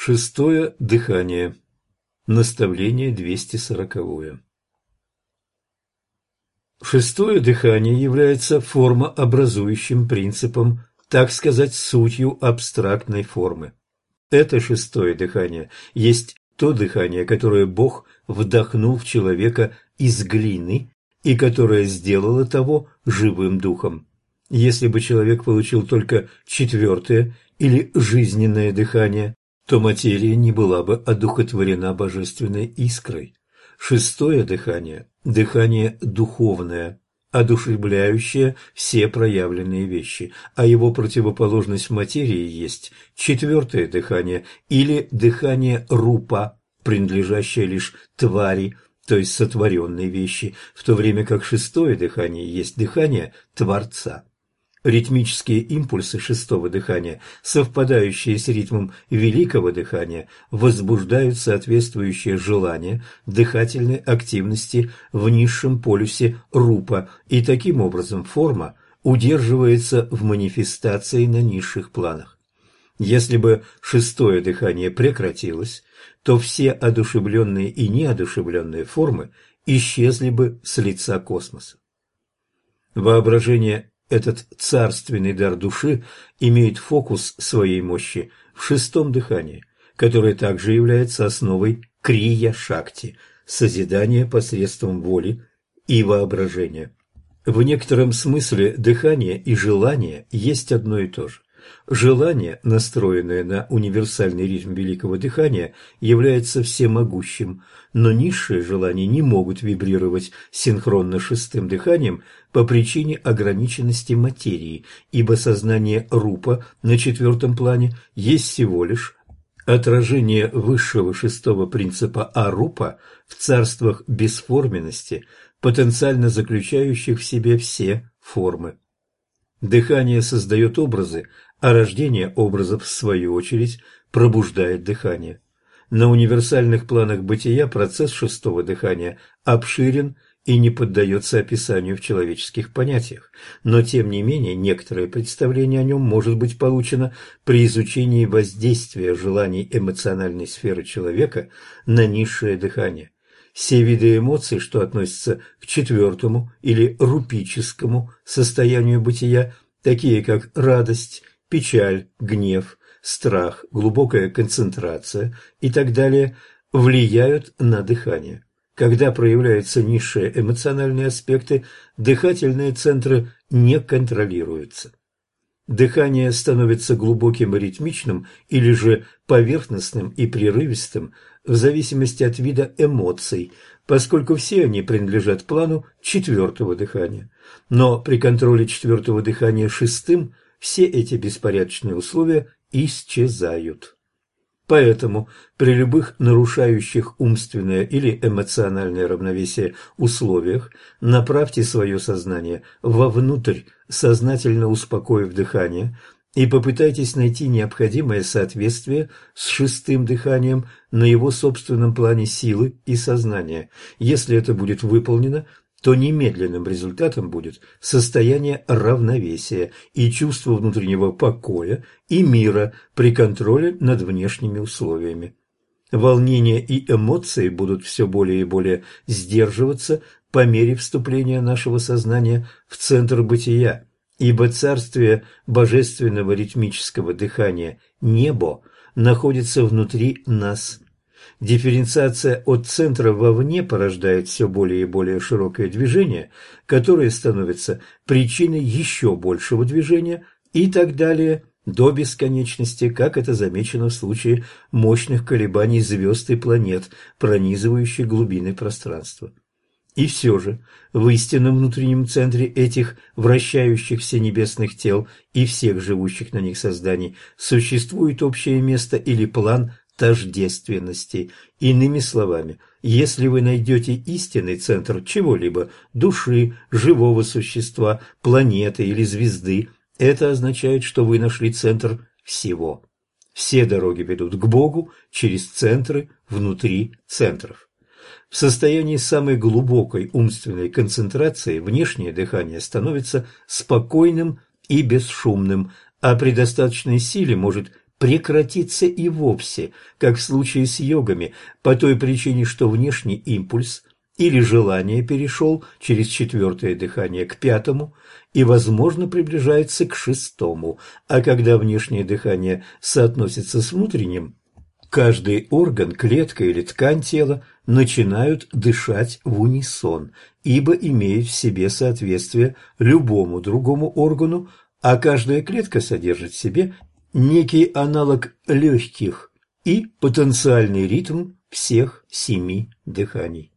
Шестое дыхание. Наставление 240. Шестое дыхание является формообразующим принципом, так сказать, сутью абстрактной формы. Это шестое дыхание есть то дыхание, которое Бог вдохнул в человека из глины и которое сделало того живым духом. Если бы человек получил только четвертое или жизненное дыхание, то материя не была бы одухотворена божественной искрой. Шестое дыхание – дыхание духовное, одушевляющее все проявленные вещи, а его противоположность в материи есть четвертое дыхание или дыхание рупа, принадлежащее лишь твари, то есть сотворенной вещи, в то время как шестое дыхание есть дыхание Творца. Ритмические импульсы шестого дыхания, совпадающие с ритмом великого дыхания, возбуждают соответствующее желание дыхательной активности в низшем полюсе рупа, и таким образом форма удерживается в манифестации на низших планах. Если бы шестое дыхание прекратилось, то все одушевленные и неодушевленные формы исчезли бы с лица космоса. Воображение Этот царственный дар души имеет фокус своей мощи в шестом дыхании, которое также является основой крия-шакти – созидания посредством воли и воображения. В некотором смысле дыхание и желание есть одно и то же. Желание, настроенное на универсальный ритм великого дыхания, является всемогущим, но низшие желания не могут вибрировать синхронно шестым дыханием по причине ограниченности материи, ибо сознание рупа на четвертом плане есть всего лишь отражение высшего шестого принципа арупа в царствах бесформенности, потенциально заключающих в себе все формы. Дыхание создает образы, а рождение образов, в свою очередь, пробуждает дыхание. На универсальных планах бытия процесс шестого дыхания обширен и не поддается описанию в человеческих понятиях, но тем не менее некоторое представление о нем может быть получено при изучении воздействия желаний эмоциональной сферы человека на низшее дыхание. Все виды эмоций, что относятся к четвертому или рупическому состоянию бытия, такие как радость, печаль, гнев, страх, глубокая концентрация и так далее, влияют на дыхание. Когда проявляются низшие эмоциональные аспекты, дыхательные центры не контролируются. Дыхание становится глубоким и ритмичным или же поверхностным и прерывистым в зависимости от вида эмоций, поскольку все они принадлежат плану четвертого дыхания. Но при контроле четвертого дыхания шестым все эти беспорядочные условия исчезают. Поэтому при любых нарушающих умственное или эмоциональное равновесие условиях направьте свое сознание вовнутрь, сознательно успокоив дыхание, и попытайтесь найти необходимое соответствие с шестым дыханием на его собственном плане силы и сознания. Если это будет выполнено, то немедленным результатом будет состояние равновесия и чувство внутреннего покоя и мира при контроле над внешними условиями. Волнения и эмоции будут все более и более сдерживаться по мере вступления нашего сознания в центр бытия, ибо царствие божественного ритмического дыхания «небо» находится внутри нас. Дифференциация от центра вовне порождает все более и более широкое движение, которое становится причиной еще большего движения и так далее до бесконечности, как это замечено в случае мощных колебаний звезд и планет, пронизывающих глубины пространства. И все же в истинном внутреннем центре этих вращающихся небесных тел и всех живущих на них созданий существует общее место или план тождественности. Иными словами, если вы найдете истинный центр чего-либо, души, живого существа, планеты или звезды, это означает, что вы нашли центр всего. Все дороги ведут к Богу через центры внутри центров. В состоянии самой глубокой умственной концентрации внешнее дыхание становится спокойным и бесшумным, а при достаточной силе может прекратиться и вовсе, как в случае с йогами, по той причине, что внешний импульс или желание перешел через четвертое дыхание к пятому и, возможно, приближается к шестому, а когда внешнее дыхание соотносится с внутренним, каждый орган, клетка или ткань тела начинают дышать в унисон, ибо имеют в себе соответствие любому другому органу, а каждая клетка содержит в себе некий аналог легких и потенциальный ритм всех 7 дыханий.